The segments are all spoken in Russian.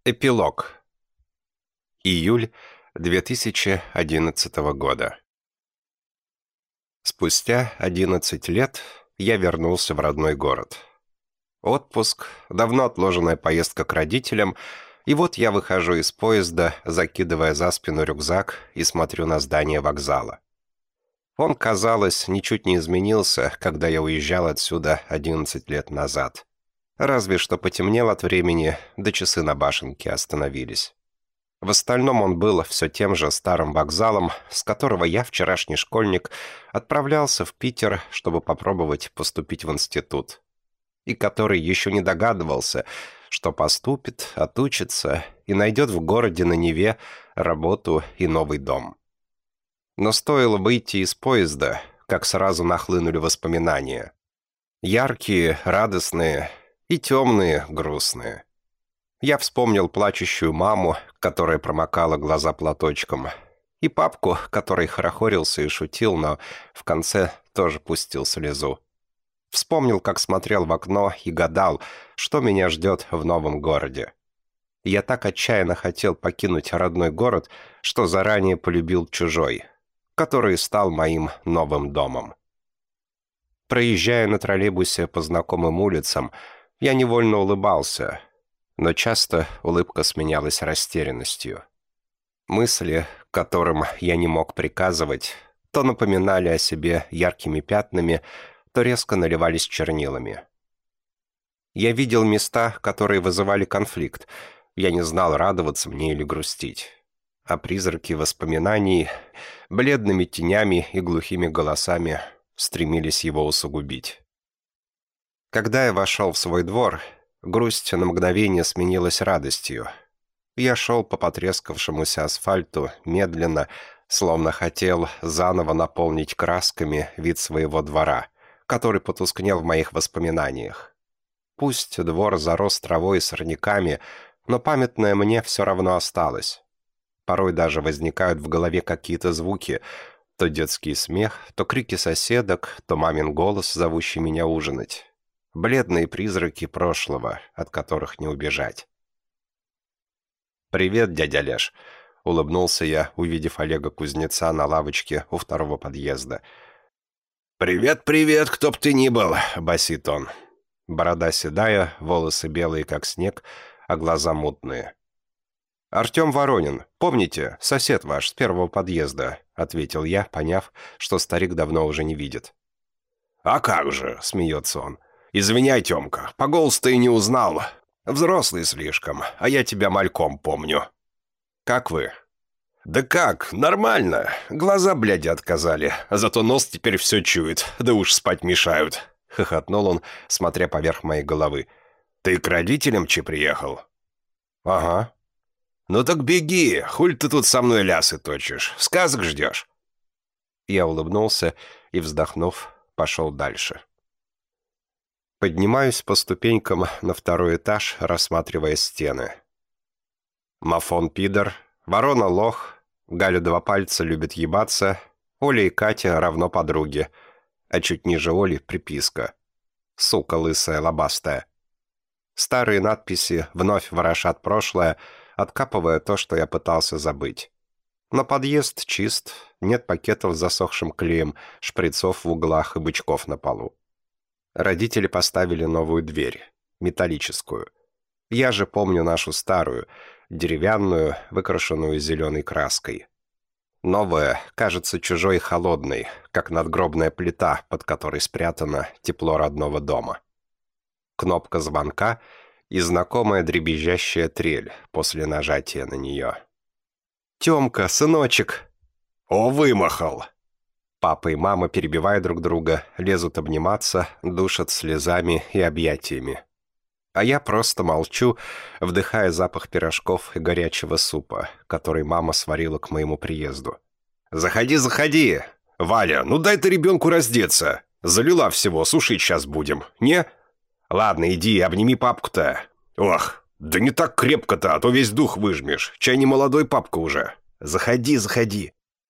Эпилог. Июль 2011 года. Спустя 11 лет я вернулся в родной город. Отпуск, давно отложенная поездка к родителям, и вот я выхожу из поезда, закидывая за спину рюкзак и смотрю на здание вокзала. Он, казалось, ничуть не изменился, когда я уезжал отсюда 11 лет назад. Разве что потемнело от времени, да часы на башенке остановились. В остальном он был все тем же старым вокзалом, с которого я, вчерашний школьник, отправлялся в Питер, чтобы попробовать поступить в институт. И который еще не догадывался, что поступит, отучится и найдет в городе на Неве работу и новый дом. Но стоило выйти из поезда, как сразу нахлынули воспоминания. Яркие, радостные и темные, грустные. Я вспомнил плачущую маму, которая промокала глаза платочком, и папку, который хорохорился и шутил, но в конце тоже пустил слезу. Вспомнил, как смотрел в окно и гадал, что меня ждет в новом городе. Я так отчаянно хотел покинуть родной город, что заранее полюбил чужой, который стал моим новым домом. Проезжая на троллейбусе по знакомым улицам, я невольно улыбался, но часто улыбка сменялась растерянностью. Мысли, которым я не мог приказывать, то напоминали о себе яркими пятнами, то резко наливались чернилами. Я видел места, которые вызывали конфликт. Я не знал, радоваться мне или грустить. А призраки воспоминаний, бледными тенями и глухими голосами стремились его усугубить. Когда я вошел в свой двор, грусть на мгновение сменилась радостью. Я шел по потрескавшемуся асфальту медленно, словно хотел заново наполнить красками вид своего двора, который потускнел в моих воспоминаниях. Пусть двор зарос травой и сорняками, но памятное мне все равно осталось. Порой даже возникают в голове какие-то звуки, то детский смех, то крики соседок, то мамин голос, зовущий меня ужинать. Бледные призраки прошлого, от которых не убежать. «Привет, дядя Леш», — улыбнулся я, увидев Олега Кузнеца на лавочке у второго подъезда. «Привет, привет, кто б ты ни был», — басит он. Борода седая, волосы белые, как снег, а глаза мутные. «Артем Воронин, помните, сосед ваш с первого подъезда», — ответил я, поняв, что старик давно уже не видит. «А как же», — смеется он. «Извиняй, Темка, по голосу-то и не узнал. Взрослый слишком, а я тебя мальком помню». «Как вы?» «Да как, нормально. Глаза, бляди, отказали, зато нос теперь все чует, да уж спать мешают», — хохотнул он, смотря поверх моей головы. «Ты к родителям че приехал?» «Ага». «Ну так беги, хуль ты тут со мной лясы точишь, сказок ждешь?» Я улыбнулся и, вздохнув, пошел дальше. Поднимаюсь по ступенькам на второй этаж, рассматривая стены. Мафон пидор, ворона лох, Галя два пальца любит ебаться, Оля и Катя равно подруги, а чуть ниже Оли приписка. Сука лысая лобастая. Старые надписи вновь ворошат прошлое, откапывая то, что я пытался забыть. Но подъезд чист, нет пакетов с засохшим клеем, шприцов в углах и бычков на полу. Родители поставили новую дверь, металлическую. Я же помню нашу старую, деревянную, выкрашенную зеленой краской. Новая кажется чужой и холодной, как надгробная плита, под которой спрятано тепло родного дома. Кнопка звонка и знакомая дребезжащая трель после нажатия на нее. «Темка, сыночек!» «О, вымахал!» Папа и мама, перебивая друг друга, лезут обниматься, душат слезами и объятиями. А я просто молчу, вдыхая запах пирожков и горячего супа, который мама сварила к моему приезду. «Заходи, заходи! Валя, ну дай ты ребенку раздеться! Залила всего, сушить сейчас будем, не? Ладно, иди, обними папку-то. Ох, да не так крепко-то, а то весь дух выжмешь. Чай не молодой папка уже. Заходи, заходи!»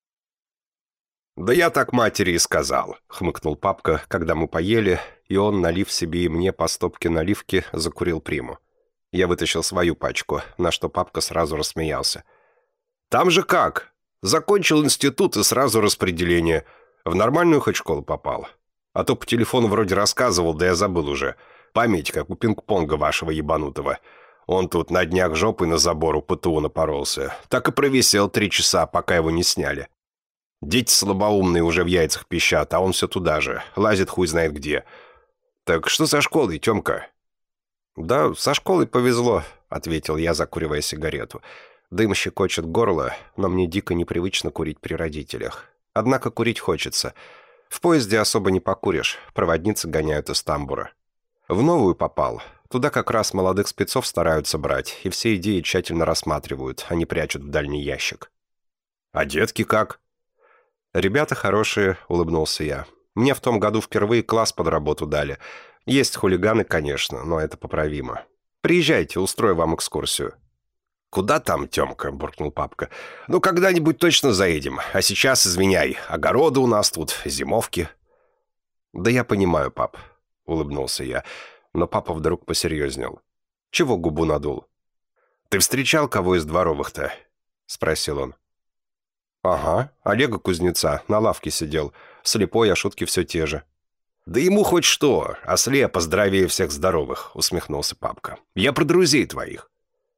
«Да я так матери и сказал», — хмыкнул папка, когда мы поели, и он, налив себе и мне по стопке наливки, закурил приму. Я вытащил свою пачку, на что папка сразу рассмеялся. «Там же как? Закончил институт и сразу распределение. В нормальную хоть школу попал? А то по телефону вроде рассказывал, да я забыл уже. Память, как у пинг-понга вашего ебанутого. Он тут на днях жопой на забор у ПТУ напоролся. Так и провисел 3 часа, пока его не сняли. Дети слабоумные уже в яйцах пищат, а он все туда же. Лазит хуй знает где. Так что со школой, Тёмка?» «Да, со школой повезло», — ответил я, закуривая сигарету. Дым щекочет горло, но мне дико непривычно курить при родителях. Однако курить хочется. В поезде особо не покуришь, проводницы гоняют из тамбура. В новую попал. Туда как раз молодых спецов стараются брать, и все идеи тщательно рассматривают, а не прячут в дальний ящик. «А детки как?» «Ребята хорошие», — улыбнулся я. «Мне в том году впервые класс под работу дали. Есть хулиганы, конечно, но это поправимо. Приезжайте, устрою вам экскурсию». «Куда там, Тёмка?» — буркнул папка. «Ну, когда-нибудь точно заедем. А сейчас, извиняй, огороды у нас тут, зимовки». «Да я понимаю, пап», — улыбнулся я. Но папа вдруг посерьезнел. «Чего губу надул?» «Ты встречал кого из дворовых-то?» — спросил он. «Ага, Олега Кузнеца, на лавке сидел. Слепой, а шутки все те же». «Да ему хоть что, ослеп, здоровее всех здоровых», — усмехнулся папка. «Я про друзей твоих».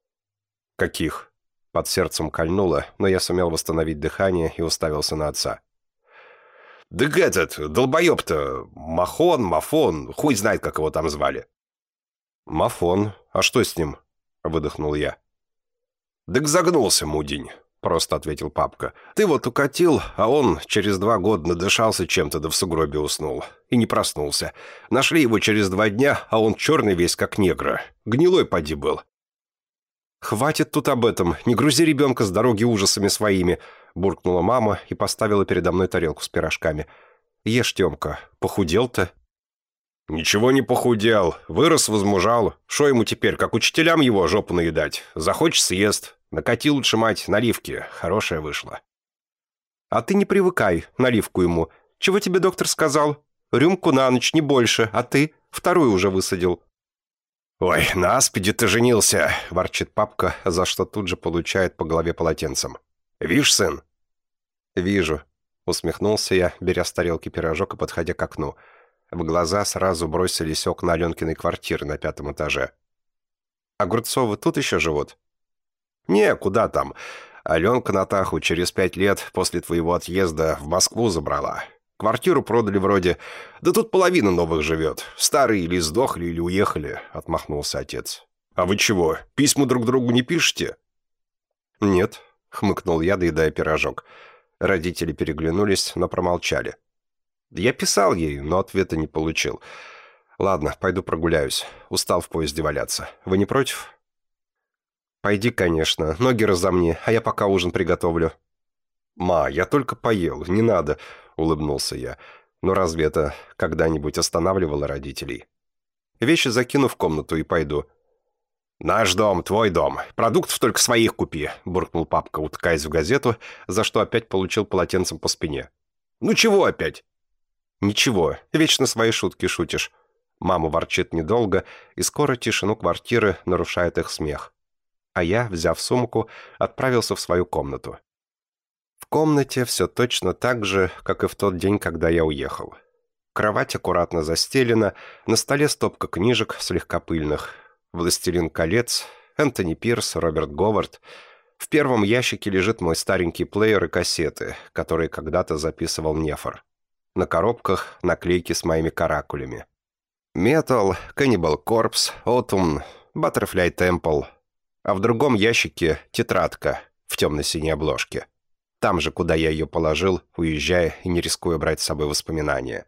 «Каких?» Под сердцем кольнуло, но я сумел восстановить дыхание и уставился на отца. «Да этот, долбоеб-то, Мафон, хуй знает, как его там звали». «Мафон? А что с ним?» — выдохнул я. «Так загнулся, мудень», — просто ответил папка. «Ты вот укатил, а он через 2 года надышался чем-то, да в сугробе уснул. И не проснулся. Нашли его через 2 дня, а он черный весь, как негра. Гнилой поди был». «Хватит тут об этом, не грузи ребенка с дороги ужасами своими», — буркнула мама и поставила передо мной тарелку с пирожками. «Ешь, Тёмка, похудел-то?» «Ничего не похудел, вырос, возмужал. Шо ему теперь, как учителям его жопу наедать? Захочешь — съест. Накати лучше, мать, наливки, хорошая вышла». «А ты не привыкай, наливку ему. Чего тебе доктор сказал? Рюмку на ночь, не больше, а ты 2-ю уже высадил». «Ой, на аспиде ты женился», — ворчит папка, за что тут же получает по голове полотенцем. «Вишь, сын?» «Вижу», — усмехнулся я, беря с тарелки пирожок и подходя к окну. В глаза сразу бросились окна Аленкиной квартиры на 5-м этаже. «Огурцовы тут еще живут?» «Не, куда там. Аленка Натаху через 5 лет после твоего отъезда в Москву забрала. Квартиру продали вроде. Да тут половина новых живет. Старые или сдохли, или уехали», — отмахнулся отец. «А вы чего, письма друг другу не пишете?» «Нет», — хмыкнул я, доедая пирожок. Родители переглянулись, но промолчали. Я писал ей, но ответа не получил. «Ладно, пойду прогуляюсь. Устал в поезде валяться. Вы не против?» «Пойди, конечно. Ноги разомни, а я пока ужин приготовлю». «Ма, я только поел, не надо», — улыбнулся я. «Но разве это когда-нибудь останавливало родителей?» «Вещи закину в комнату и пойду». «Наш дом, твой дом. Продуктов только своих купи», — буркнул папка, утыкаясь в газету, за что опять получил полотенцем по спине. «Ну чего опять?» «Ничего, вечно свои шутки шутишь». Мама ворчит недолго, и скоро тишину квартиры нарушает их смех. А я, взяв сумку, отправился в свою комнату. В комнате все точно так же, как и в тот день, когда я уехал. Кровать аккуратно застелена, на столе стопка книжек, слегка пыльных. «Властелин колец», Энтони Пирс, Роберт Говард. В первом ящике лежит мой старенький плеер и кассеты, которые когда-то записывал Нефор. На коробках наклейки с моими каракулями. Metal, Cannibal Corpse, Autumn, Butterfly Temple. А в другом ящике тетрадка в темно-синей обложке. Там же, куда я ее положил, уезжая и не рискуя брать с собой воспоминания.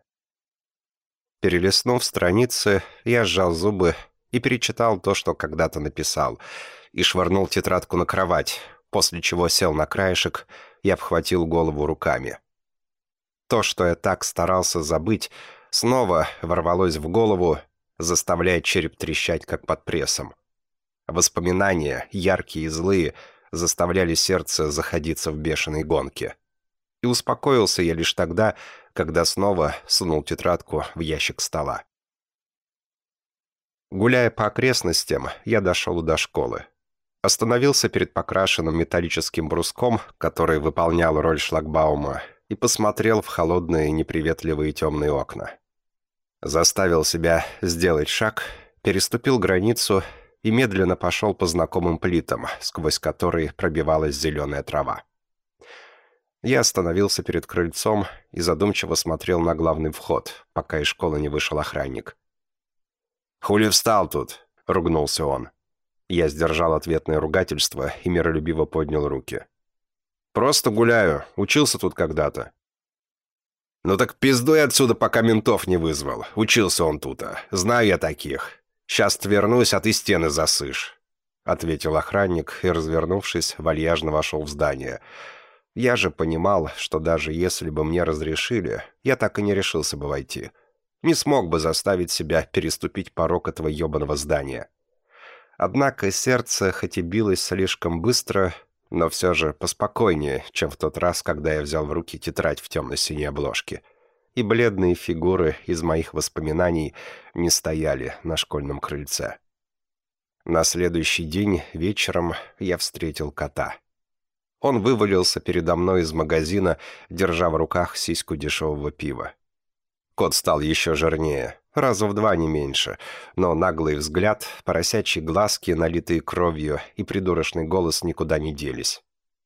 Перелистнув страницы, я сжал зубы и перечитал то, что когда-то написал, и швырнул тетрадку на кровать, после чего сел на краешек и обхватил голову руками. То, что я так старался забыть, снова ворвалось в голову, заставляя череп трещать, как под прессом. Воспоминания, яркие и злые, заставляли сердце заходиться в бешеной гонке. И успокоился я лишь тогда, когда снова сунул тетрадку в ящик стола. Гуляя по окрестностям, я дошел до школы. Остановился перед покрашенным металлическим бруском, который выполнял роль шлагбаума, и посмотрел в холодные, неприветливые темные окна. Заставил себя сделать шаг, переступил границу и медленно пошел по знакомым плитам, сквозь которые пробивалась зеленая трава. Я остановился перед крыльцом и задумчиво смотрел на главный вход, пока из школы не вышел охранник. «Хули встал тут?» — ругнулся он. Я сдержал ответное ругательство и миролюбиво поднял руки. «Просто гуляю. Учился тут когда-то». «Ну так пиздуй отсюда, пока ментов не вызвал. Учился он тут. Знаю я таких. Сейчас вернусь, а ты стены засышь», — ответил охранник и, развернувшись, вальяжно вошел в здание. Я же понимал, что даже если бы мне разрешили, я так и не решился бы войти. Не смог бы заставить себя переступить порог этого ебаного здания. Однако сердце хоть и билось слишком быстро, но все же поспокойнее, чем в тот раз, когда я взял в руки тетрадь в темно-синей обложке. И бледные фигуры из моих воспоминаний не стояли на школьном крыльце. На следующий день вечером я встретил кота. Он вывалился передо мной из магазина, держа в руках сиську дешевого пива. Кот стал еще жирнее, раза в 2 не меньше, но наглый взгляд, поросячьи глазки, налитые кровью, и придурочный голос никуда не делись.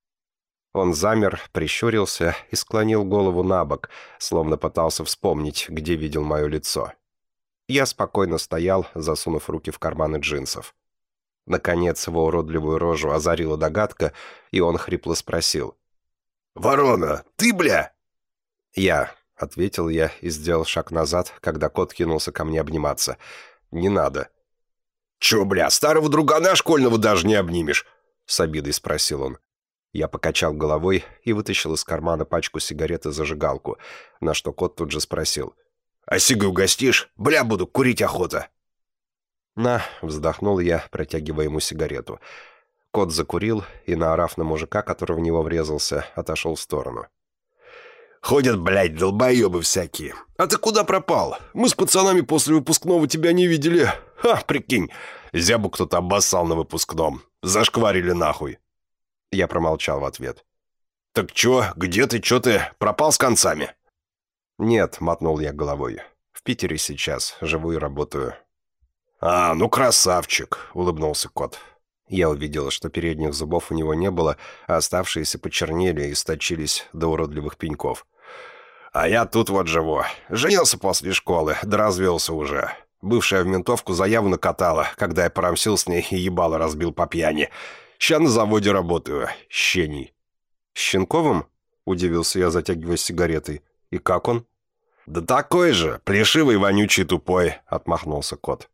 Он замер, прищурился и склонил голову на бок, словно пытался вспомнить, где видел мое лицо. Я спокойно стоял, засунув руки в карманы джинсов. Наконец его уродливую рожу озарила догадка, и он хрипло спросил. «Ворона, ты, бля?» «Я», — ответил я и сделал шаг назад, когда кот кинулся ко мне обниматься. «Не надо». «Чё, бля, старого другана школьного даже не обнимешь?» — с обидой спросил он. Я покачал головой и вытащил из кармана пачку сигарет и зажигалку, на что кот тут же спросил. «А сигой угостишь? Бля, буду, курить охота». «На», — вздохнул я, протягивая ему сигарету. Кот закурил и, наорав на мужика, который в него врезался, отошел в сторону. «Ходят, блядь, долбоебы всякие. А ты куда пропал? Мы с пацанами после выпускного тебя не видели. Ха, прикинь, зябу кто-то обоссал на выпускном. Зашкварили нахуй». Я промолчал в ответ. «Так чё, где ты, чё ты, пропал с концами?» «Нет», — мотнул я головой. «В Питере сейчас, живу и работаю». «А, ну красавчик», — улыбнулся кот. Я увидел, что передних зубов у него не было, а оставшиеся почернели и сточились до уродливых пеньков. «А я тут вот живу. Женился после школы, да развелся уже. Бывшая в ментовку заяву накатала, когда я порамсил с ней и ебало разбил по пьяни. Ща на заводе работаю. Щений». «Щенковым?» — удивился я, затягивая сигаретой. «И как он?» «Да такой же, плешивый, вонючий, тупой», — отмахнулся кот.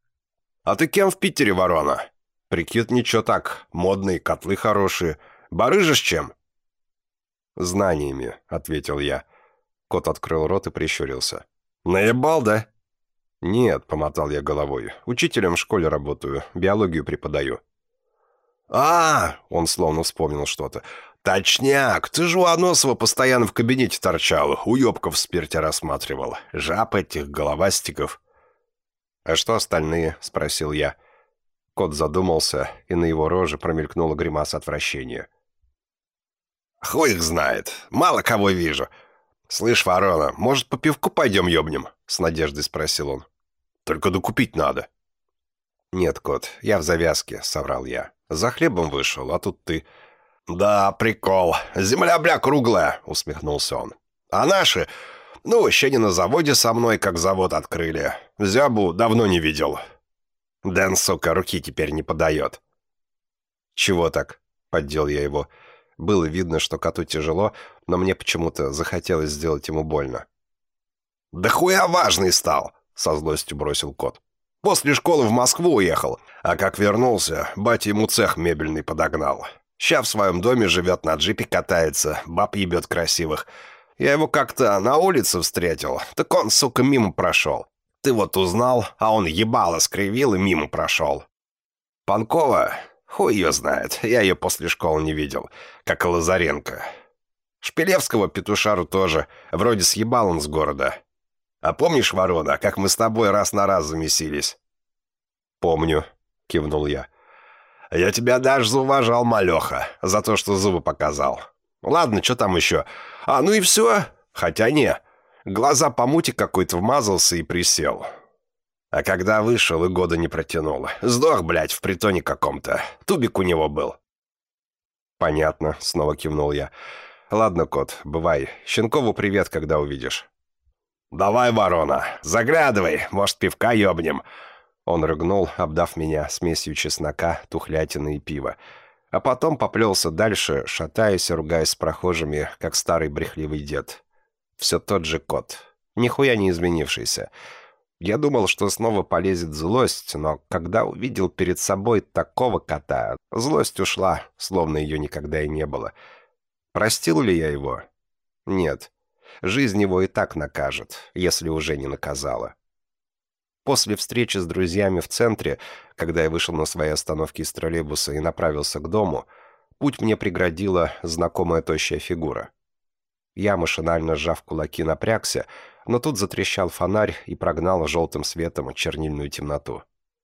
«А ты кем в Питере, ворона? Прикид ничего так, модные, котлы хорошие. Барыжишь чем?» «Знаниями», — ответил я. Кот открыл рот и прищурился. «Наебал, да?» «Нет», — помотал я головой. «Учителем в школе работаю, биологию преподаю». Он словно вспомнил что-то. «Точняк! Ты же у Аносова постоянно в кабинете торчал, уёбков в спирте рассматривал. Жаб этих, головастиков». «А что остальные?» — спросил я. Кот задумался, и на его роже промелькнула гримаса отвращения. «Хуй их знает. Мало кого вижу. Слышь, ворона, может, по пивку пойдем ёбнем?» — с надеждой спросил он. «Только докупить надо». «Нет, кот, я в завязке», — соврал я. «За хлебом вышел, а тут ты». «Да, прикол. Земля, бля, круглая», — усмехнулся он. «А наши? Ну, еще не на заводе со мной, как завод открыли. Зябу давно не видел. Дэн, сука, руки теперь не подает». «Чего так?» — поддел я его. Было видно, что коту тяжело, но мне почему-то захотелось сделать ему больно. «Да хуя важный стал!» — со злостью бросил кот. «После школы в Москву уехал, а как вернулся, батя ему цех мебельный подогнал. Ща в своем доме живет, на джипе катается, баб ебет красивых. Я его как-то на улице встретил, так он, сука, мимо прошел. Ты вот узнал, а он ебало скривил и мимо прошел. Панкова, хуй ее знает, я ее после школы не видел, как и Лазаренко. Шпилевского петушару тоже, вроде съебал он с города. А помнишь, ворона, как мы с тобой раз на раз замесились?» «Помню», — кивнул я. «Я тебя даже зауважал, малеха, за то, что зубы показал. Ладно, что там еще? Ну и все. Хотя не. Глаза по мути какой-то вмазался и присел. А когда вышел, и года не протянул. Сдох, блядь, в притоне каком-то. Тубик у него был». «Понятно», — снова кивнул я. «Ладно, кот, бывай. Щенкову привет, когда увидишь». «Давай, ворона, заглядывай, может, пивка ёбнем». Он рыгнул, обдав меня смесью чеснока, тухлятины и пива. А потом поплелся дальше, шатаясь и ругаясь с прохожими, как старый брехливый дед. Все тот же кот. Нихуя не изменившийся. Я думал, что снова полезет злость, но когда увидел перед собой такого кота, злость ушла, словно ее никогда и не было. Простил ли я его? Нет. Жизнь его и так накажет, если уже не наказала. После встречи с друзьями в центре, когда я вышел на своей остановке из троллейбуса и направился к дому, путь мне преградила знакомая тощая фигура. Я, машинально сжав кулаки, напрягся, но тут затрещал фонарь и прогнал желтым светом чернильную темноту.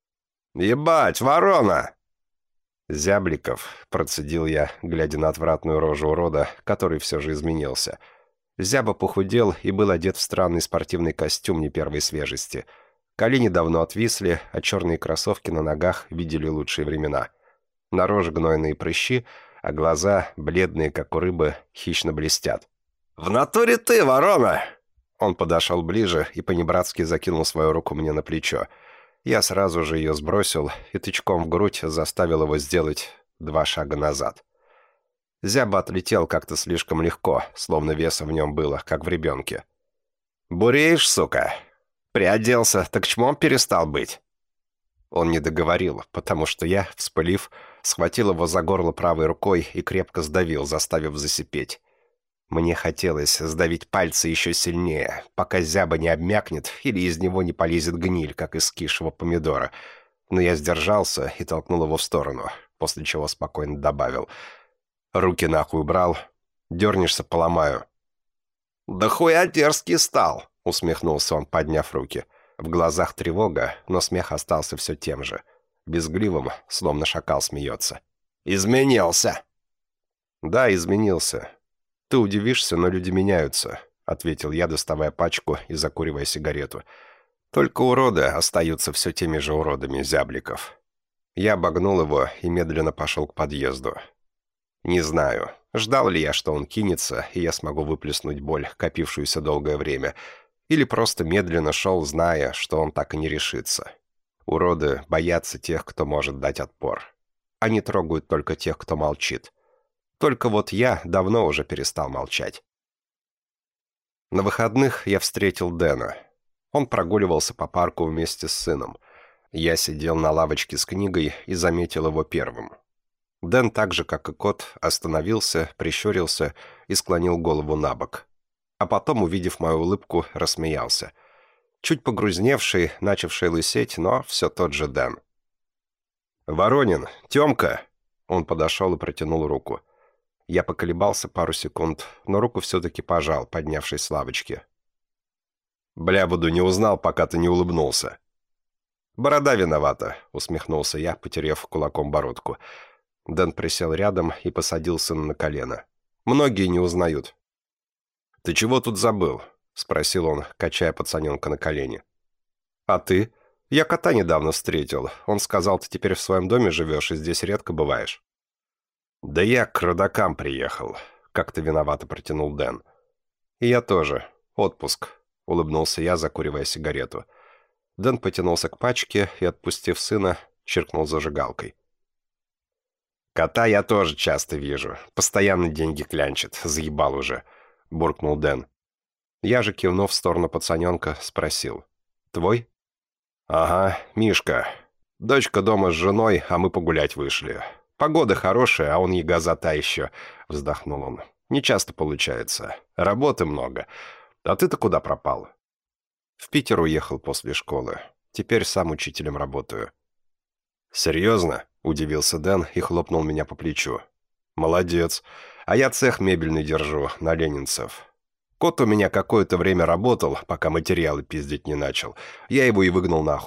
«Ебать, ворона!» «Зябликов», — процедил я, глядя на отвратную рожу урода, который все же изменился. Зяба похудел и был одет в странный спортивный костюм не первой свежести. Колени давно отвисли, а черные кроссовки на ногах видели лучшие времена. На роже гнойные прыщи, а глаза, бледные, как у рыбы, хищно блестят. «В натуре ты, ворона!» Он подошел ближе и понебратски закинул свою руку мне на плечо. Я сразу же ее сбросил и тычком в грудь заставил его сделать 2 шага назад. Зяба отлетел как-то слишком легко, словно веса в нем было, как в ребенке. «Буреешь, сука? Приоделся, так чмом перестал быть?» Он не договорил, потому что я, вспылив, схватил его за горло правой рукой и крепко сдавил, заставив засипеть. Мне хотелось сдавить пальцы еще сильнее, пока зяба не обмякнет или из него не полезет гниль, как из кишевого помидора. Но я сдержался и толкнул его в сторону, после чего спокойно добавил: «Руки нахуй убрал. Дернешься, поломаю». «Да хуя дерзкий стал!» — усмехнулся он, подняв руки. В глазах тревога, но смех остался все тем же. Безгливым, словно шакал смеется. «Изменился!» «Да, изменился. Ты удивишься, но люди меняются», — ответил я, доставая пачку и закуривая сигарету. «Только уроды остаются все теми же уродами, Зябликов». Я обогнул его и медленно пошел к подъезду. Не знаю, ждал ли я, что он кинется, и я смогу выплеснуть боль, копившуюся долгое время, или просто медленно шел, зная, что он так и не решится. Уроды боятся тех, кто может дать отпор. Они трогают только тех, кто молчит. Только вот я давно уже перестал молчать. На выходных я встретил Дэна. Он прогуливался по парку вместе с сыном. Я сидел на лавочке с книгой и заметил его первым. Дэн, так же, как и кот, остановился, прищурился и склонил голову на бок. А потом, увидев мою улыбку, рассмеялся. Чуть погрузневший, начавший лысеть, но все тот же Дэн. «Воронин, Тёмка!» Он подошел и протянул руку. Я поколебался пару секунд, но руку все-таки пожал, поднявшись с лавочки. «Бля-буду не узнал, пока ты не улыбнулся». «Борода виновата», — усмехнулся я, потеряв кулаком бородку. Дэн присел рядом и посадил сына на колено. «Многие не узнают». «Ты чего тут забыл?» — спросил он, качая пацаненка на колени. «А ты? Я кота недавно встретил. Он сказал, ты теперь в своем доме живешь и здесь редко бываешь». «Да я к родакам приехал», — как-то виновато протянул Дэн. «И я тоже. Отпуск», — улыбнулся я, закуривая сигарету. Дэн потянулся к пачке и, отпустив сына, чиркнул зажигалкой. «Кота я тоже часто вижу. Постоянно деньги клянчит. Заебал уже», — буркнул Дэн. Я же, кивнув в сторону пацаненка, спросил. «Твой?» «Ага, Мишка. Дочка дома с женой, а мы погулять вышли. Погода хорошая, а он ягоза та еще», — вздохнул он. «Не часто получается. Работы много. А ты-то куда пропал?» «В Питер уехал после школы. Теперь сам учителем работаю». «Серьезно?» — удивился Дэн и хлопнул меня по плечу. «Молодец. А я цех мебельный держу, на ленинцев. Кот у меня какое-то время работал, пока материалы пиздить не начал. Я его и выгнал нахуй.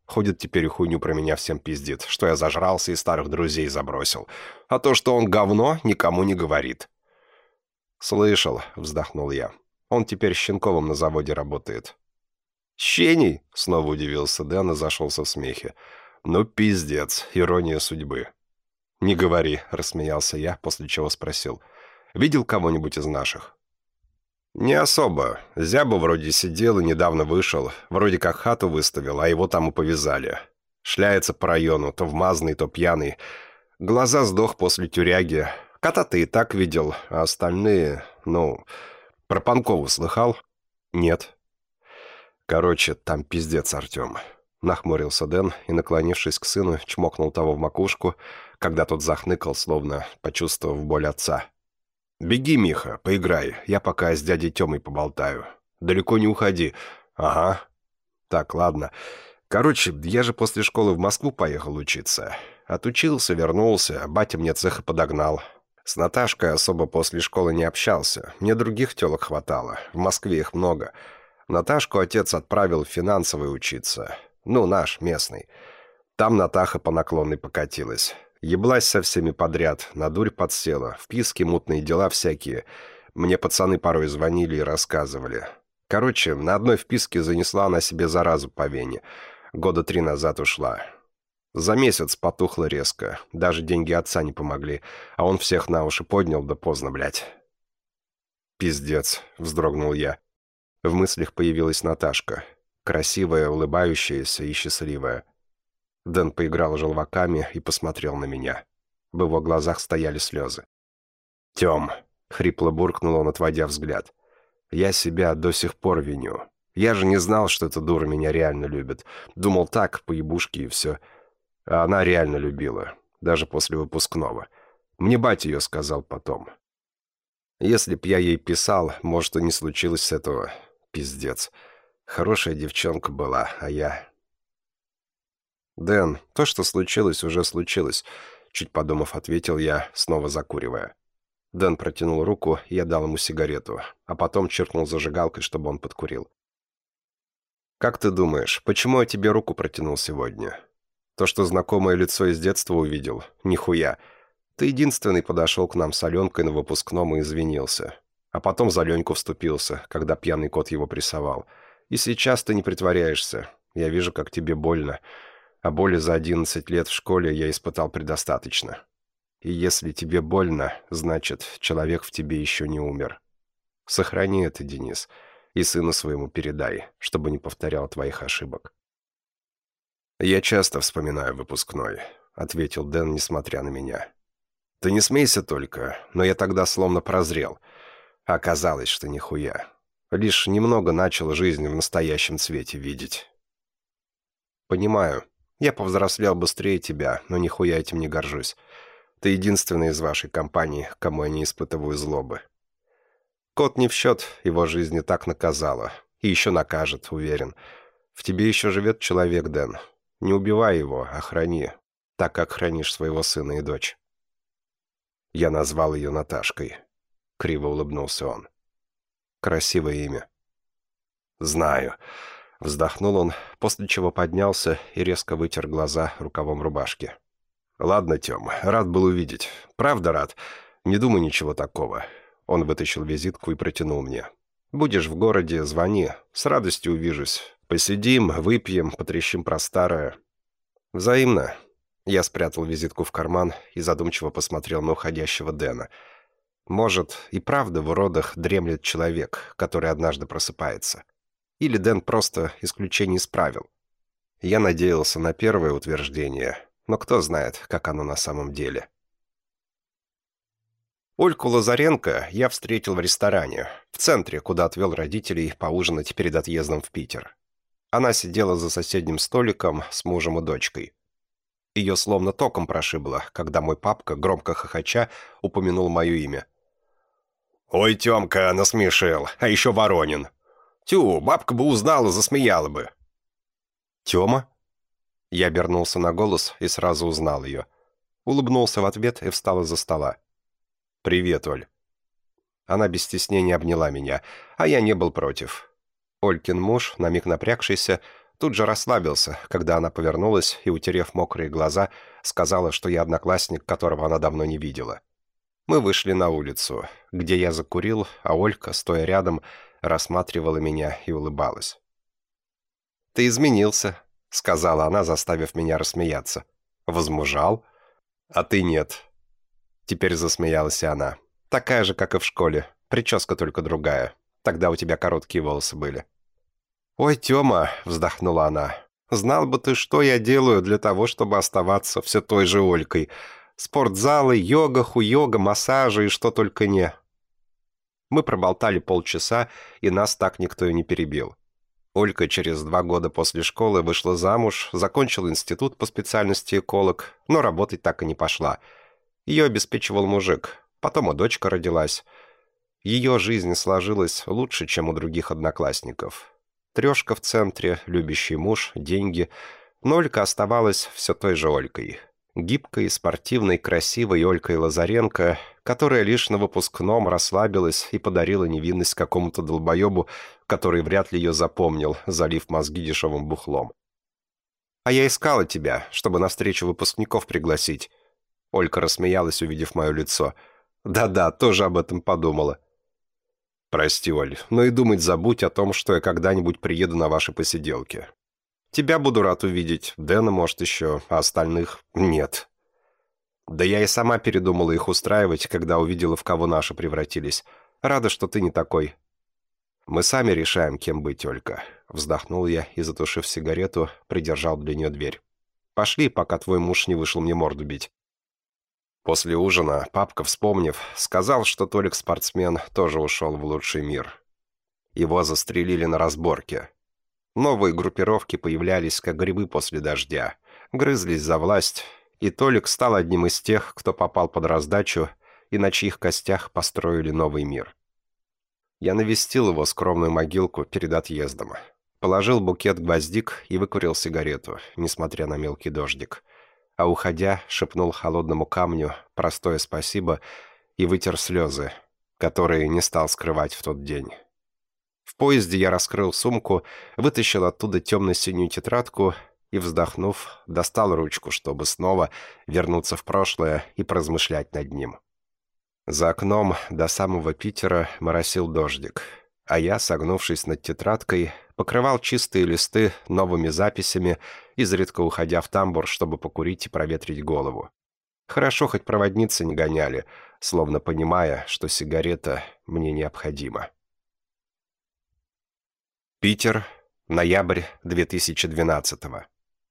Ходит теперь и хуйню про меня всем пиздит, что я зажрался и старых друзей забросил. А то, что он говно, никому не говорит». «Слышал», — вздохнул я. «Он теперь Щенковым на заводе работает». «Щеней?» — снова удивился Дэн и зашелся в смехе. «Ну, пиздец, ирония судьбы». «Не говори», — рассмеялся я, после чего спросил. «Видел кого-нибудь из наших?» «Не особо. Зяба вроде сидел и недавно вышел. Вроде как хату выставил, а его там и повязали. Шляется по району, то вмазанный, то пьяный. Глаза сдох после тюряги. Кота ты и так видел, а остальные... Ну, про Панкову слыхал?» «Нет». «Короче, там пиздец, Артем». Нахмурился Дэн и, наклонившись к сыну, чмокнул того в макушку, когда тот захныкал, словно почувствовав боль отца. «Беги, Миха, поиграй. Я пока с дядей Тёмой поболтаю. Далеко не уходи». «Ага». «Так, ладно. Короче, я же после школы в Москву поехал учиться. Отучился, вернулся, батя мне цеха подогнал. С Наташкой особо после школы не общался. Мне других тёлок хватало. В Москве их много. Наташку отец отправил в финансовый учиться. Ну, наш, местный. Там Натаха по наклонной покатилась. Еблась со всеми подряд, на дурь подсела, вписки, мутные дела всякие. Мне пацаны порой звонили и рассказывали. Короче, на одной вписке занесла она себе заразу по вене. 3 года назад ушла. За месяц потухла резко. Даже деньги отца не помогли. А он всех на уши поднял, да поздно, блядь. «Пиздец», — вздрогнул я. В мыслях появилась Наташка. Красивая, улыбающаяся и счастливая. Дэн поиграл желваками и посмотрел на меня. В его глазах стояли слезы. «Тем», — хрипло буркнул он, отводя взгляд, — «я себя до сих пор виню. Я же не знал, что эта дура меня реально любит. Думал так, поебушки и все. А она реально любила, даже после выпускного. Мне батя ее сказал потом. Если б я ей писал, может, и не случилось с этого. Пиздец. Хорошая девчонка была, а я...» «Дэн, то, что случилось, уже случилось», — чуть подумав, ответил я, снова закуривая. Дэн протянул руку, и я дал ему сигарету, а потом чиркнул зажигалкой, чтобы он подкурил. «Как ты думаешь, почему я тебе руку протянул сегодня? То, что знакомое лицо из детства увидел? Нихуя. Ты единственный подошел к нам с Аленкой на выпускном и извинился. А потом за Леньку вступился, когда пьяный кот его прессовал. И сейчас ты не притворяешься. Я вижу, как тебе больно. А боли за 11 лет в школе я испытал предостаточно. И если тебе больно, значит, человек в тебе еще не умер. Сохрани это, Денис, и сыну своему передай, чтобы не повторял твоих ошибок». «Я часто вспоминаю выпускной», — ответил Дэн, несмотря на меня. «Ты не смейся только, но я тогда словно прозрел. Оказалось, что нихуя. Лишь немного начал жизнь в настоящем цвете видеть». «Понимаю. Я повзрослел быстрее тебя, но нихуя этим не горжусь. Ты единственный из вашей компании, кому я не испытываю злобы. Кот не в счет, его жизнь и так наказала. И еще накажет, уверен. В тебе еще живет человек, Дэн. Не убивай его, а храни, так как хранишь своего сына и дочь». Я назвал ее Наташкой. Криво улыбнулся он. «Красивое имя». «Знаю». Вздохнул он, после чего поднялся и резко вытер глаза рукавом рубашки. «Ладно, Тём, рад был увидеть. Правда рад. Не думай ничего такого». Он вытащил визитку и протянул мне. «Будешь в городе, звони. С радостью увижусь. Посидим, выпьем, потрещим про старое». «Взаимно». Я спрятал визитку в карман и задумчиво посмотрел на уходящего Дэна. Может, и правда в уродах дремлет человек, который однажды просыпается. Или Дэн просто исключение из правил. Я надеялся на первое утверждение, но кто знает, как оно на самом деле. Ольку Лазаренко я встретил в ресторане, в центре, куда отвел родителей поужинать перед отъездом в Питер. Она сидела за соседним столиком с мужем и дочкой. Ее словно током прошибло, когда мой папка, громко хохоча, упомянул мое имя. «Ой, Темка, насмешил, а еще Воронин. Тю, бабка бы узнала, засмеяла бы». «Тема?» Я обернулся на голос и сразу узнал ее. Улыбнулся в ответ и встал из-за стола. «Привет, Оль». Она без стеснения обняла меня, а я не был против. Олькин муж, на миг напрягшийся, Тут же расслабился, когда она повернулась и, утерев мокрые глаза, сказала, что я одноклассник, которого она давно не видела. Мы вышли на улицу, где я закурил, а Олька, стоя рядом, рассматривала меня и улыбалась. «Ты изменился», — сказала она, заставив меня рассмеяться. «Возмужал? А ты нет». Теперь засмеялась и она. «Такая же, как и в школе. Прическа только другая. Тогда у тебя короткие волосы были». «Ой, Тёма», — вздохнула она, — «знал бы ты, что я делаю для того, чтобы оставаться все той же Олькой. Спортзалы, йога, хуйога, массажи и что только не». Мы проболтали полчаса, и нас так никто и не перебил. Олька через 2 года после школы вышла замуж, закончила институт по специальности эколог, но работать так и не пошла. Ее обеспечивал мужик, потом и дочка родилась. Ее жизнь сложилась лучше, чем у других одноклассников. Трешка в центре, любящий муж, деньги. Но Олька оставалась все той же Олькой. Гибкой, спортивной, красивой Олькой Лазаренко, которая лишь на выпускном расслабилась и подарила невинность какому-то долбоебу, который вряд ли ее запомнил, залив мозги дешевым бухлом. «А я искала тебя, чтобы на встречу выпускников пригласить». Олька рассмеялась, увидев мое лицо. «Да-да, тоже об этом подумала». «Прости, Оль, но и думать забудь о том, что я когда-нибудь приеду на ваши посиделки. Тебя буду рад увидеть, Дэна, может, еще, а остальных нет». «Да я и сама передумала их устраивать, когда увидела, в кого наши превратились. Рада, что ты не такой». «Мы сами решаем, кем быть, Олька», — вздохнул я и, затушив сигарету, придержал для нее дверь. «Пошли, пока твой муж не вышел мне морду бить». После ужина папка, вспомнив, сказал, что Толик-спортсмен тоже ушел в лучший мир. Его застрелили на разборке. Новые группировки появлялись, как грибы после дождя, грызлись за власть, и Толик стал одним из тех, кто попал под раздачу и на чьих костях построили новый мир. Я навестил его скромную могилку перед отъездом, положил букет гвоздик и выкурил сигарету, несмотря на мелкий дождик. А уходя, шепнул холодному камню простое спасибо и вытер слезы, которые не стал скрывать в тот день. В поезде я раскрыл сумку, вытащил оттуда темно-синюю тетрадку и, вздохнув, достал ручку, чтобы снова вернуться в прошлое и поразмышлять над ним. За окном до самого Питера моросил дождик, а я, согнувшись над тетрадкой, покрывал чистые листы новыми записями, изредка уходя в тамбур, чтобы покурить и проветрить голову. Хорошо, хоть проводницы не гоняли, словно понимая, что сигарета мне необходима. Питер, ноябрь 2012-го.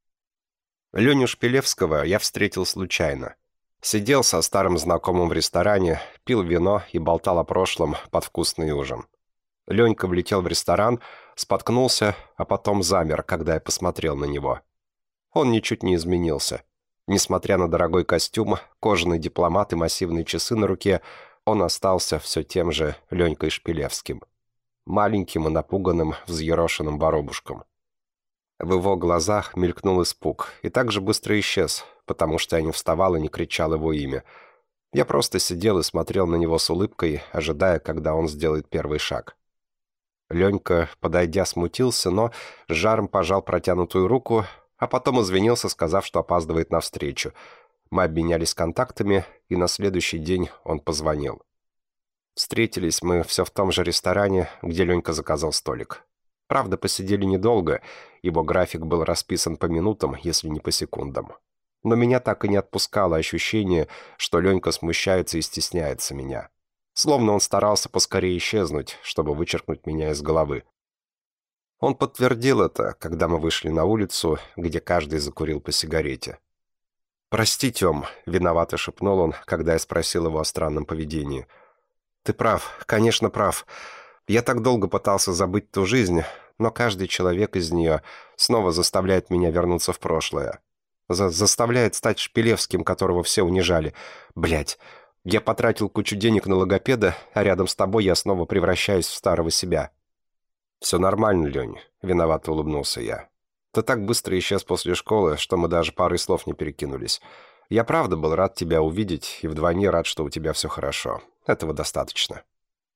Леню Шпилевского я встретил случайно. Сидел со старым знакомым в ресторане, пил вино и болтал о прошлом под вкусный ужин. Ленька влетел в ресторан, споткнулся, а потом замер, когда я посмотрел на него. Он ничуть не изменился. Несмотря на дорогой костюм, кожаный дипломат и массивные часы на руке, он остался все тем же Ленькой Шпилевским. Маленьким и напуганным, взъерошенным воробушком. В его глазах мелькнул испуг и так же быстро исчез, потому что я не вставал и не кричал его имя. Я просто сидел и смотрел на него с улыбкой, ожидая, когда он сделает первый шаг. Ленька, подойдя, смутился, но с жаром пожал протянутую руку, а потом извинился, сказав, что опаздывает на встречу. Мы обменялись контактами, и на следующий день он позвонил. Встретились мы все в том же ресторане, где Ленька заказал столик. Правда, посидели недолго, его график был расписан по минутам, если не по секундам. Но меня так и не отпускало ощущение, что Ленька смущается и стесняется меня. Словно он старался поскорее исчезнуть, чтобы вычеркнуть меня из головы. Он подтвердил это, когда мы вышли на улицу, где каждый закурил по сигарете. «Прости, Тём», — виновато шепнул он, когда я спросил его о странном поведении. «Ты прав, конечно, прав. Я так долго пытался забыть ту жизнь, но каждый человек из нее снова заставляет меня вернуться в прошлое. Заставляет стать Шпилевским, которого все унижали. Блядь, я потратил кучу денег на логопеда, а рядом с тобой я снова превращаюсь в старого себя». «Все нормально, Лень», — виновато улыбнулся я. «Ты так быстро исчез после школы, что мы даже парой слов не перекинулись. Я правда был рад тебя увидеть и вдвойне рад, что у тебя все хорошо. Этого достаточно».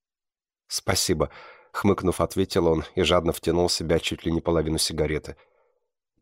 «Спасибо», — хмыкнув, ответил он и жадно втянул в себя чуть ли не половину сигареты.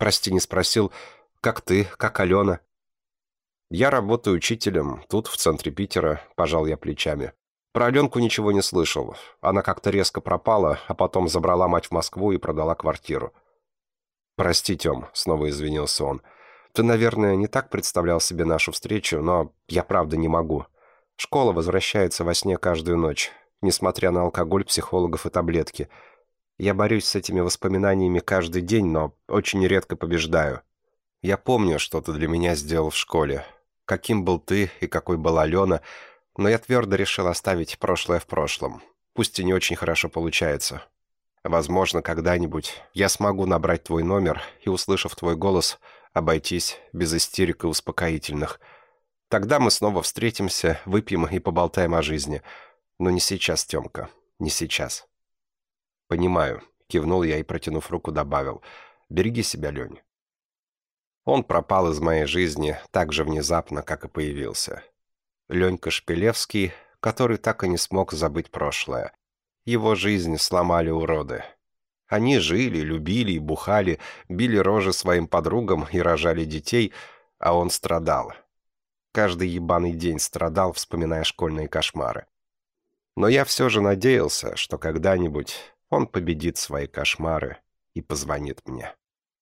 Прости, не спросил, как ты, как Алена?» «Я работаю учителем, тут, в центре Питера», — пожал я плечами. Про Аленку ничего не слышал. Она как-то резко пропала, а потом забрала мать в Москву и продала квартиру. «Прости, Тем», — снова извинился он. «Ты, наверное, не так представлял себе нашу встречу, но я правда не могу. Школа возвращается во сне каждую ночь, несмотря на алкоголь, психологов и таблетки. Я борюсь с этими воспоминаниями каждый день, но очень редко побеждаю. Я помню, что ты для меня сделал в школе. Каким был ты и какой была Алена, но я твердо решил оставить прошлое в прошлом. Пусть и не очень хорошо получается. Возможно, когда-нибудь я смогу набрать твой номер и, услышав твой голос, обойтись без истерик и успокоительных. Тогда мы снова встретимся, выпьем и поболтаем о жизни. Но не сейчас, Темка, не сейчас». «Понимаю», — кивнул я и, протянув руку, добавил. «Береги себя, Лень». Он пропал из моей жизни так же внезапно, как и появился. Ленька Шпилевский, который так и не смог забыть прошлое. Его жизнь сломали уроды. Они жили, любили и бухали, били рожи своим подругам и рожали детей, а он страдал. Каждый ебаный день страдал, вспоминая школьные кошмары. Но я все же надеялся, что когда-нибудь он победит свои кошмары и позвонит мне.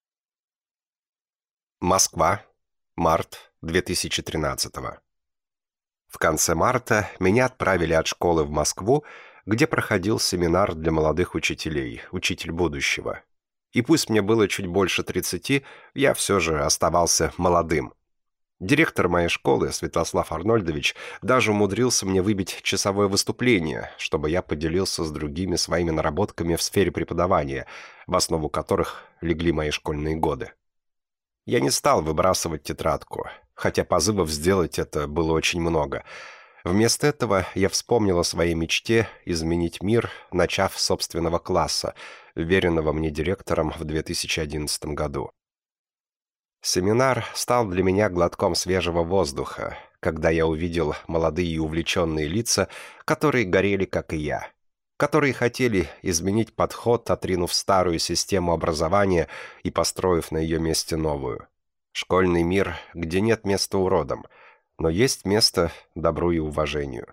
Москва. Март 2013. В конце марта меня отправили от школы в Москву, где проходил семинар для молодых учителей, учитель будущего. И пусть мне было чуть больше 30, я все же оставался молодым. Директор моей школы, Святослав Арнольдович, даже умудрился мне выбить часовое выступление, чтобы я поделился с другими своими наработками в сфере преподавания, в основу которых легли мои школьные годы. Я не стал выбрасывать тетрадку, хотя позывов сделать это было очень много. Вместо этого я вспомнил о своей мечте изменить мир, начав с собственного класса, веренного мне директором в 2011 году. Семинар стал для меня глотком свежего воздуха, когда я увидел молодые и увлеченные лица, которые горели, как и я, которые хотели изменить подход, отринув старую систему образования и построив на ее месте новую. Школьный мир, где нет места уродам, но есть место добру и уважению.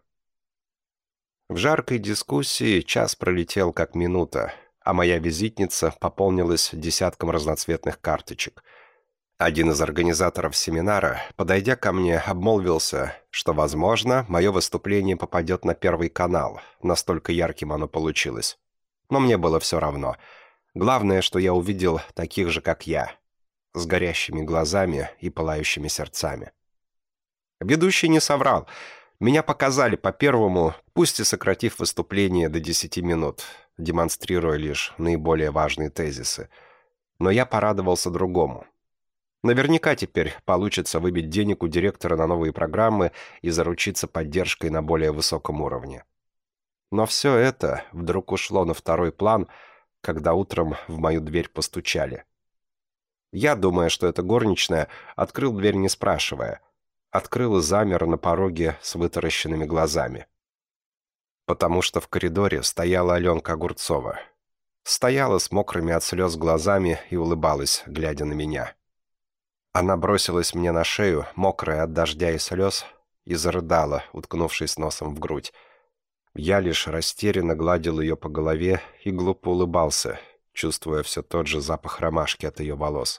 В жаркой дискуссии час пролетел как минута, а моя визитница пополнилась десятком разноцветных карточек. Один из организаторов семинара, подойдя ко мне, обмолвился, что, возможно, мое выступление попадет на Первый канал, настолько ярким оно получилось. Но мне было все равно. Главное, что я увидел таких же, как я, с горящими глазами и пылающими сердцами. Ведущий не соврал. Меня показали по первому, пусть и сократив выступление до 10 минут, демонстрируя лишь наиболее важные тезисы. Но я порадовался другому. Наверняка теперь получится выбить денег у директора на новые программы и заручиться поддержкой на более высоком уровне. Но все это вдруг ушло на второй план, когда утром в мою дверь постучали. Я, думая, что это горничная, открыл дверь не спрашивая. Открыл и замер на пороге с вытаращенными глазами. Потому что в коридоре стояла Аленка Огурцова. Стояла с мокрыми от слез глазами и улыбалась, глядя на меня. Она бросилась мне на шею, мокрая от дождя и слез, и зарыдала, уткнувшись носом в грудь. Я лишь растерянно гладил ее по голове и глупо улыбался, чувствуя все тот же запах ромашки от ее волос.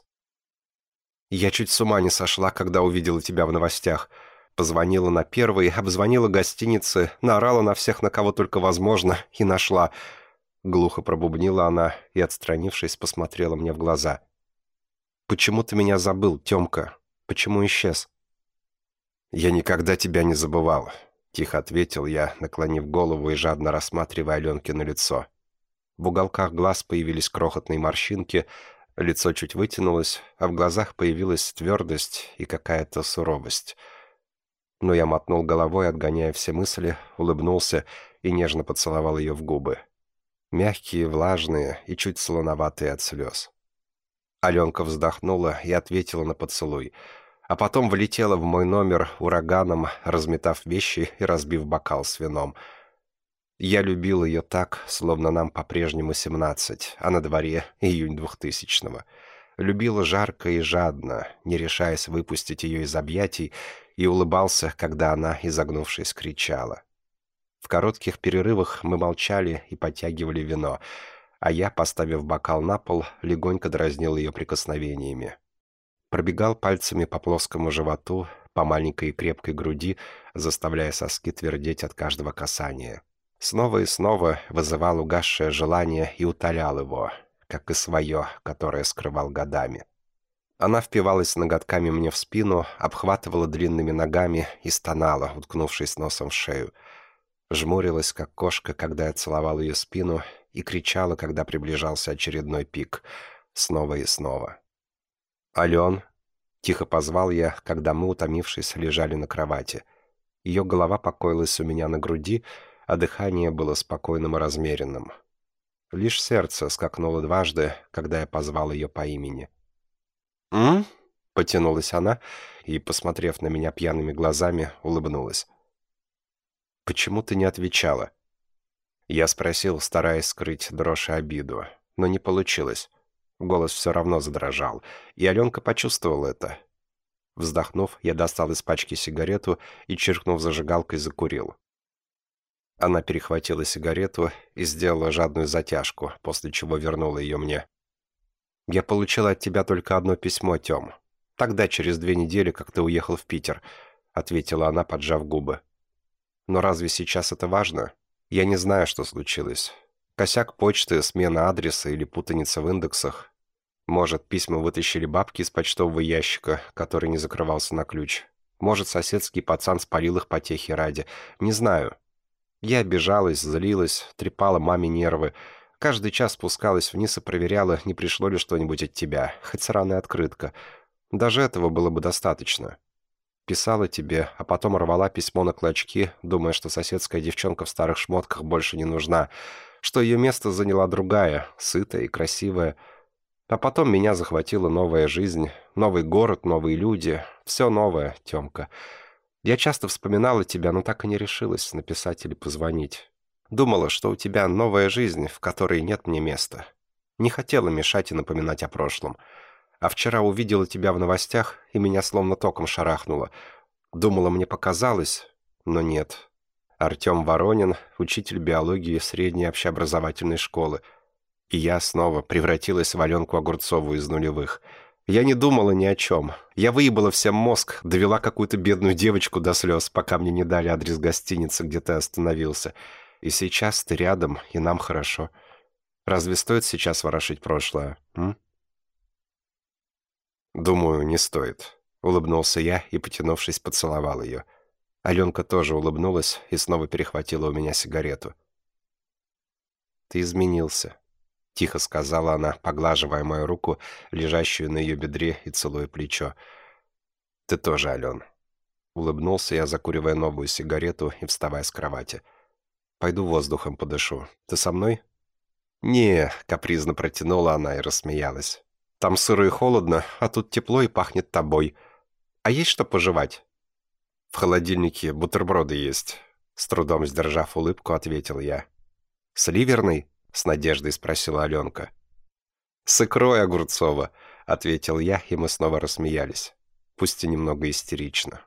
«Я чуть с ума не сошла, когда увидела тебя в новостях. Позвонила на первый, обзвонила гостиницы, наорала на всех, на кого только возможно, и нашла». Глухо пробубнила она и, отстранившись, посмотрела мне в глаза. «Почему ты меня забыл, Темка? Почему исчез?» «Я никогда тебя не забывал», — тихо ответил я, наклонив голову и жадно рассматривая Аленкино лицо. В уголках глаз появились крохотные морщинки, лицо чуть вытянулось, а в глазах появилась твердость и какая-то суровость. Но я мотнул головой, отгоняя все мысли, улыбнулся и нежно поцеловал ее в губы. Мягкие, влажные и чуть солоноватые от слез. Аленка вздохнула и ответила на поцелуй, а потом влетела в мой номер ураганом, разметав вещи и разбив бокал с вином. Я любил ее так, словно нам по-прежнему 17, а на дворе июнь 2000-го. Любил жарко и жадно, не решаясь выпустить ее из объятий, и улыбался, когда она, изогнувшись, кричала. В коротких перерывах мы молчали и подтягивали вино, а я, поставив бокал на пол, легонько дразнил ее прикосновениями. Пробегал пальцами по плоскому животу, по маленькой и крепкой груди, заставляя соски твердеть от каждого касания. Снова и снова вызывал угасшее желание и утолял его, как и свое, которое скрывал годами. Она впивалась ноготками мне в спину, обхватывала длинными ногами и стонала, уткнувшись носом в шею. Жмурилась, как кошка, когда я целовал ее спину, и кричала, когда приближался очередной пик. Снова и снова. «Ален!» — тихо позвал я, когда мы, утомившись, лежали на кровати. Ее голова покоилась у меня на груди, а дыхание было спокойным и размеренным. Лишь сердце скакнуло дважды, когда я позвал ее по имени. «М?», потянулась она и, посмотрев на меня пьяными глазами, улыбнулась. «Почему ты не отвечала?» Я спросил, стараясь скрыть дрожь и обиду, но не получилось. Голос все равно задрожал, и Аленка почувствовала это. Вздохнув, я достал из пачки сигарету и, чиркнув зажигалкой, закурил. Она перехватила сигарету и сделала жадную затяжку, после чего вернула ее мне. «Я получила от тебя только одно письмо, Тем. Тогда, через 2 недели, как ты уехал в Питер», — ответила она, поджав губы. «Но разве сейчас это важно? Я не знаю, что случилось. Косяк почты, смена адреса или путаница в индексах. Может, письма вытащили бабки из почтового ящика, который не закрывался на ключ. Может, соседский пацан спалил их потехи ради. Не знаю. Я обижалась, злилась, трепала маме нервы. Каждый час спускалась вниз и проверяла, не пришло ли что-нибудь от тебя, хоть сраная открытка. Даже этого было бы достаточно. Писала тебе, а потом рвала письмо на клочки, думая, что соседская девчонка в старых шмотках больше не нужна, что ее место заняла другая, сытая и красивая. А потом меня захватила новая жизнь, новый город, новые люди, все новое, Темка. Я часто вспоминала тебя, но так и не решилась написать или позвонить. Думала, что у тебя новая жизнь, в которой нет мне места. Не хотела мешать и напоминать о прошлом. А вчера увидела тебя в новостях, и меня словно током шарахнуло. Думала, мне показалось, но нет. Артем Воронин, учитель биологии средней общеобразовательной школы. И я снова превратилась в Аленку Огурцову из нулевых. Я не думала ни о чем. Я выебала всем мозг, довела какую-то бедную девочку до слез, пока мне не дали адрес гостиницы, где ты остановился. И сейчас ты рядом, и нам хорошо. Разве стоит сейчас ворошить прошлое, м? «Думаю, не стоит», — улыбнулся я и, потянувшись, поцеловал ее. Аленка тоже улыбнулась и снова перехватила у меня сигарету. «Ты изменился», — тихо сказала она, поглаживая мою руку, лежащую на ее бедре, и целуя плечо. «Ты тоже, Ален». Улыбнулся я, закуривая новую сигарету и вставая с кровати. «Пойду воздухом подышу. Ты со мной?» «Не», — капризно протянула она и рассмеялась. «Там сыро и холодно, а тут тепло и пахнет тобой. А есть что пожевать?» «В холодильнике бутерброды есть», — с трудом сдержав улыбку, ответил я. «С ливерной?» — с надеждой спросила Аленка. «С икрой, Огурцова», — ответил я, и мы снова рассмеялись. Пусть и немного истерично.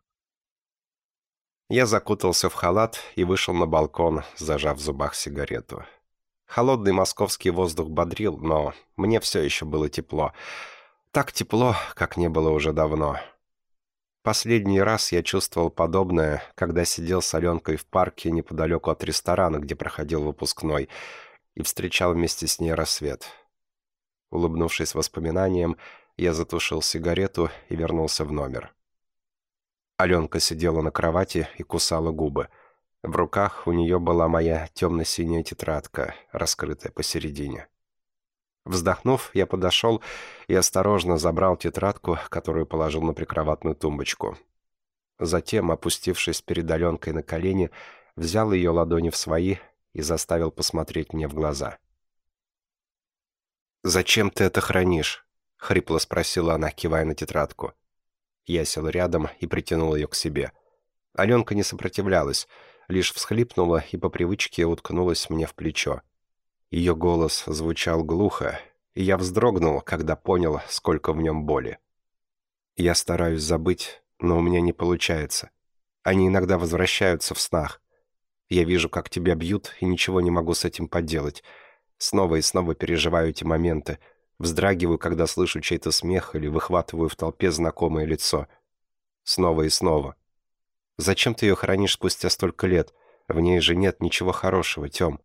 Я закутался в халат и вышел на балкон, зажав в зубах сигарету. Холодный московский воздух бодрил, но мне все еще было тепло. Так тепло, как не было уже давно. Последний раз я чувствовал подобное, когда сидел с Аленкой в парке неподалеку от ресторана, где проходил выпускной, и встречал вместе с ней рассвет. Улыбнувшись воспоминаниям, я затушил сигарету и вернулся в номер. Аленка сидела на кровати и кусала губы. В руках у нее была моя темно-синяя тетрадка, раскрытая посередине. Вздохнув, я подошел и осторожно забрал тетрадку, которую положил на прикроватную тумбочку. Затем, опустившись перед Аленкой на колени, взял ее ладони в свои и заставил посмотреть мне в глаза. «Зачем ты это хранишь?» — хрипло спросила она, кивая на тетрадку. Я сел рядом и притянул ее к себе. Аленка не сопротивлялась, лишь всхлипнула и по привычке уткнулась мне в плечо. Ее голос звучал глухо, и я вздрогнул, когда понял, сколько в нем боли. Я стараюсь забыть, но у меня не получается. Они иногда возвращаются в снах. Я вижу, как тебя бьют, и ничего не могу с этим поделать. Снова и снова переживаю эти моменты. Вздрагиваю, когда слышу чей-то смех или выхватываю в толпе знакомое лицо. Снова и снова. Зачем ты ее хранишь спустя столько лет? В ней же нет ничего хорошего, Тем.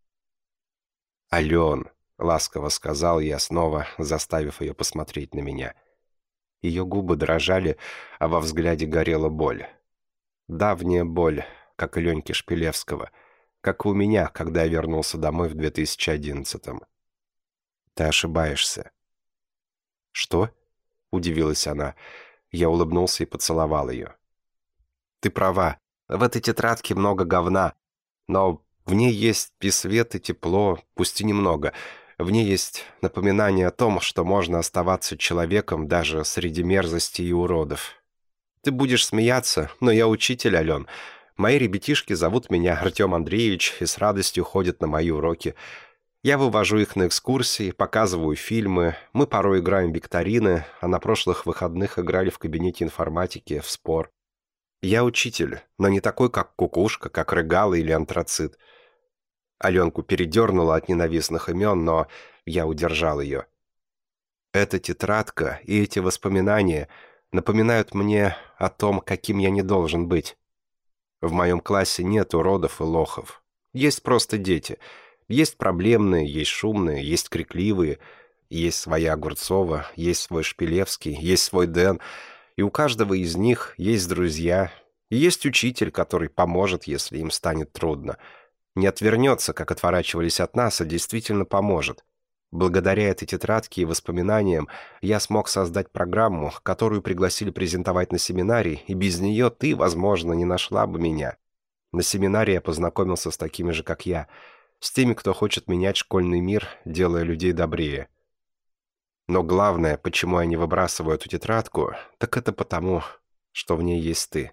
«Ален», — ласково сказал я снова, заставив ее посмотреть на меня. Ее губы дрожали, а во взгляде горела боль. Давняя боль, как и Леньки Шпилевского, как и у меня, когда я вернулся домой в 2011-м. Ты ошибаешься. «Что?» — удивилась она. Я улыбнулся и поцеловал ее. «Ты права. В этой тетрадке много говна. Но в ней есть и свет, и тепло, пусть и немного. В ней есть напоминание о том, что можно оставаться человеком даже среди мерзостей и уродов. Ты будешь смеяться, но я учитель, Ален. Мои ребятишки зовут меня Артем Андреевич и с радостью ходят на мои уроки. Я вывожу их на экскурсии, показываю фильмы, мы порой играем в викторины, а на прошлых выходных играли в кабинете информатики в спор. Я учитель, но не такой, как Кукушка, как Рыгала или Антрацит». Аленку передернуло от ненавистных имен, но я удержал ее. Эта тетрадка и эти воспоминания напоминают мне о том, каким я не должен быть. В моем классе нет уродов и лохов. Есть просто дети. Есть проблемные, есть шумные, есть крикливые. Есть своя Огурцова, есть свой Шпилевский, есть свой Дэн. И у каждого из них есть друзья. И есть учитель, который поможет, если им станет трудно. Не отвернется, как отворачивались от нас, а действительно поможет. Благодаря этой тетрадке и воспоминаниям я смог создать программу, которую пригласили презентовать на семинаре, и без нее ты, возможно, не нашла бы меня. На семинаре я познакомился с такими же, как я, с теми, кто хочет менять школьный мир, делая людей добрее. Но главное, почему я не выбрасываю эту тетрадку, так это потому, что в ней есть ты.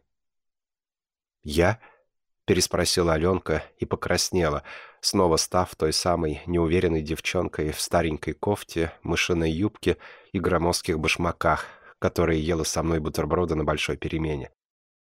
«Я?» — переспросила Аленка и покраснела, снова став той самой неуверенной девчонкой в старенькой кофте, мышиной юбке и громоздких башмаках, которая ела со мной бутерброды на большой перемене.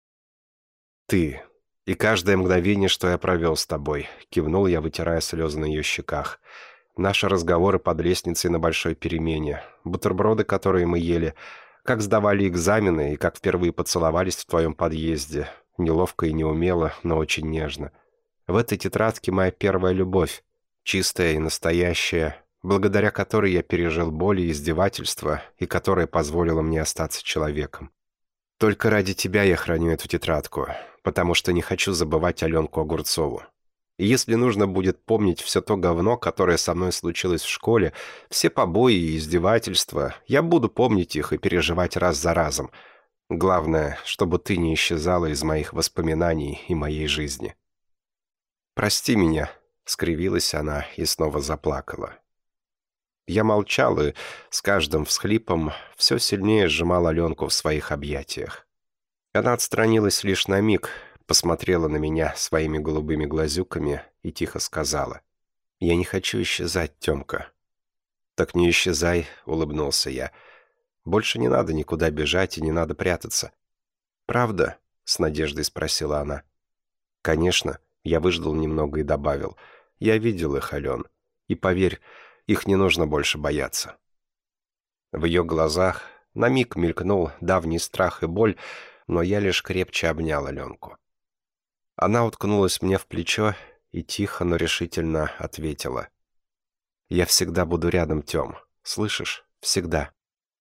«Ты. И каждое мгновение, что я провел с тобой», — кивнул я, вытирая слезы на ее щеках. «Наши разговоры под лестницей на большой перемене, бутерброды, которые мы ели, как сдавали экзамены и как впервые поцеловались в твоем подъезде». Неловко и неумело, но очень нежно. В этой тетрадке моя первая любовь, чистая и настоящая, благодаря которой я пережил боль и издевательства, и которая позволила мне остаться человеком. Только ради тебя я храню эту тетрадку, потому что не хочу забывать Аленку Огурцову. И если нужно будет помнить все то говно, которое со мной случилось в школе, все побои и издевательства, я буду помнить их и переживать раз за разом. Главное, чтобы ты не исчезала из моих воспоминаний и моей жизни. «Прости меня», — скривилась она и снова заплакала. Я молчал и с каждым всхлипом все сильнее сжимал Аленку в своих объятиях. Она отстранилась лишь на миг, посмотрела на меня своими голубыми глазюками и тихо сказала: «Я не хочу исчезать, Темка». «Так не исчезай», — улыбнулся я. «Больше не надо никуда бежать и не надо прятаться». «Правда?» — с надеждой спросила она. «Конечно», — я выждал немного и добавил. «Я видел их, Ален. И поверь, их не нужно больше бояться». В ее глазах на миг мелькнул давний страх и боль, но я лишь крепче обнял Аленку. Она уткнулась мне в плечо и тихо, но решительно ответила: «Я всегда буду рядом, Тем. Слышишь? Всегда».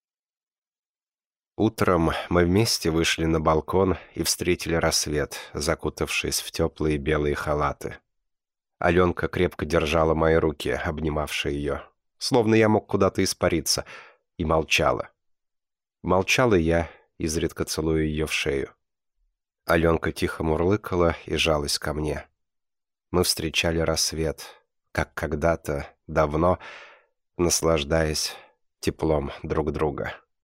Утром мы вместе вышли на балкон и встретили рассвет, закутавшись в теплые белые халаты. Аленка крепко держала мои руки, обнимавшие ее, словно я мог куда-то испариться, и молчала. Молчал и я, изредка целуя ее в шею. Аленка тихо мурлыкала и жалась ко мне. Мы встречали рассвет, как когда-то, давно, наслаждаясь теплом друг друга.